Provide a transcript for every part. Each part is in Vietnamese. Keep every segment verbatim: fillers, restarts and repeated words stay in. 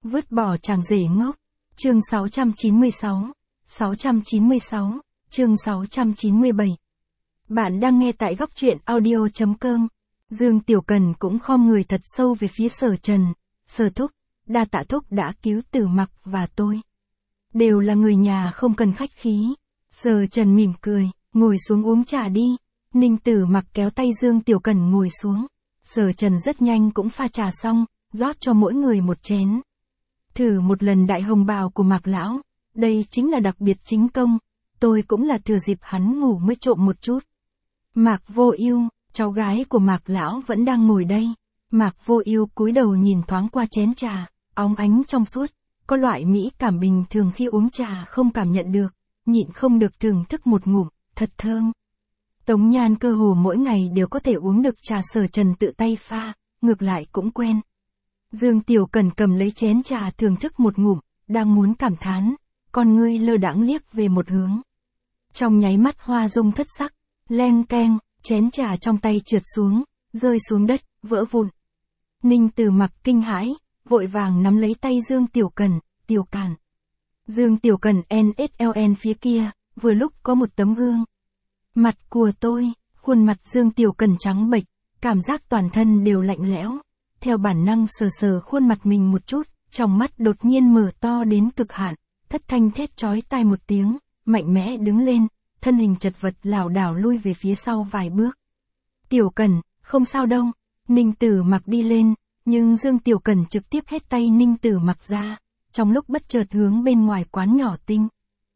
Vứt bỏ chàng rể ngốc. Chương sáu trăm chín mươi sáu. sáu trăm chín mươi sáu, chương sáu trăm chín mươi bảy. Bạn đang nghe tại góc truyện audio chấm com. Dương Tiểu Cần cũng khom người thật sâu về phía Sở Trần. Sở thúc, đa tạ thúc đã cứu Tử Mặc và tôi. Đều là người nhà không cần khách khí. Sở Trần mỉm cười, ngồi xuống uống trà đi. Ninh Tử Mặc kéo tay Dương Tiểu Cần ngồi xuống. Sở Trần rất nhanh cũng pha trà xong, rót cho mỗi người một chén. Thử một lần đại hồng bào của Mạc lão, đây chính là đặc biệt chính công, tôi cũng là thừa dịp hắn ngủ mới trộm một chút. Mạc Vô Ưu, cháu gái của Mạc lão vẫn đang ngồi đây. Mạc Vô Ưu cúi đầu nhìn thoáng qua chén trà, óng ánh trong suốt, có loại mỹ cảm bình thường khi uống trà không cảm nhận được, nhịn không được thưởng thức một ngụm, thật thơm. Tống Nhan cơ hồ mỗi ngày đều có thể uống được trà Sở Trần tự tay pha, ngược lại cũng quen. Dương Tiểu Cần cầm lấy chén trà thưởng thức một ngụm, đang muốn cảm thán, con ngươi lơ đãng liếc về một hướng. Trong nháy mắt hoa dung thất sắc, leng keng, chén trà trong tay trượt xuống, rơi xuống đất, vỡ vụn. Ninh Tử Mặc kinh hãi, vội vàng nắm lấy tay Dương Tiểu Cần, Tiểu Càn. Dương Tiểu Cần en ét lờ en phía kia, vừa lúc có một tấm gương. Mặt của tôi, khuôn mặt Dương Tiểu Cần trắng bệch, cảm giác toàn thân đều lạnh lẽo. Theo bản năng sờ sờ khuôn mặt mình một chút, trong mắt đột nhiên mở to đến cực hạn, thất thanh thét chói tai một tiếng, mạnh mẽ đứng lên, thân hình chật vật lảo đảo lui về phía sau vài bước. Tiểu Cần, không sao đâu. Ninh Tử Mặc đi lên, nhưng Dương Tiểu Cần trực tiếp hét tay Ninh Tử Mặc ra, trong lúc bất chợt hướng bên ngoài quán nhỏ tinh.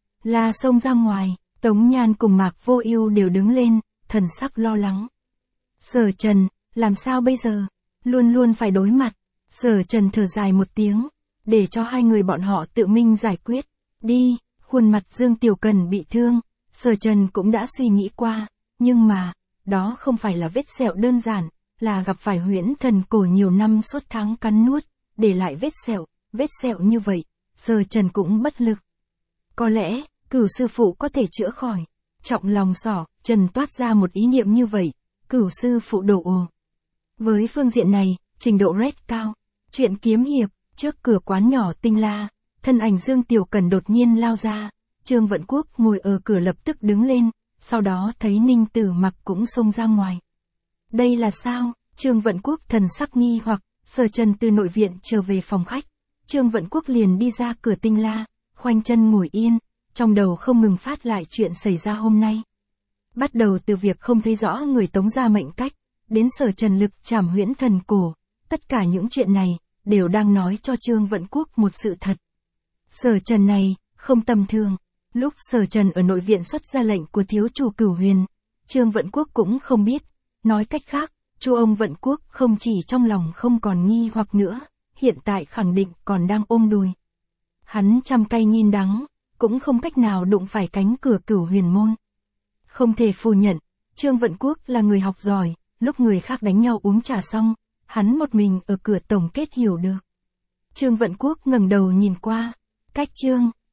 La xông ra ngoài, Tống Nhan cùng Mạc Vô Ưu đều đứng lên, thần sắc lo lắng. Sở Trần, làm sao bây giờ? Luôn luôn phải đối mặt. Sở Trần thở dài một tiếng, để cho hai người bọn họ tự mình giải quyết. Đi, khuôn mặt Dương Tiểu Cần bị thương, Sở Trần cũng đã suy nghĩ qua, nhưng mà, đó không phải là vết sẹo đơn giản, là gặp phải huyễn thần cổ nhiều năm suốt tháng cắn nuốt, để lại vết sẹo, vết sẹo như vậy, Sở Trần cũng bất lực. Có lẽ, Cửu sư phụ có thể chữa khỏi. Trọng lòng sỏ, Trần toát ra một ý niệm như vậy, Cửu sư phụ đổ ồ. Với phương diện này, trình độ red cao. Chuyện kiếm hiệp, trước cửa quán nhỏ tinh la, thân ảnh Dương Tiểu Cần đột nhiên lao ra. Trương Vận Quốc ngồi ở cửa lập tức đứng lên, sau đó thấy Ninh Tử Mặc cũng xông ra ngoài. Đây là sao? Trương Vận Quốc thần sắc nghi hoặc, Sở Trần từ nội viện trở về phòng khách. Trương Vận Quốc liền đi ra cửa tinh la, khoanh chân ngồi yên, trong đầu không ngừng phát lại chuyện xảy ra hôm nay. Bắt đầu từ việc không thấy rõ người Tống gia mệnh cách, đến Sở Trần lực trảm huyễn thần cổ, tất cả những chuyện này, đều đang nói cho Trương Vận Quốc một sự thật. Sở Trần này, không tầm thường. Lúc Sở Trần ở nội viện xuất ra lệnh của thiếu chủ Cửu Huyền, Trương Vận Quốc cũng không biết. Nói cách khác, Chu ông Vận Quốc không chỉ trong lòng không còn nghi hoặc nữa, hiện tại khẳng định còn đang ôm đùi. Hắn trăm cay nghìn đắng, cũng không cách nào đụng phải cánh cửa Cửu Huyền môn. Không thể phủ nhận, Trương Vận Quốc là người học giỏi, lúc người khác đánh nhau uống trà xong, hắn một mình ở cửa tổng kết hiểu được. Trương Vận Quốc ngẩng đầu nhìn qua, cách Trương,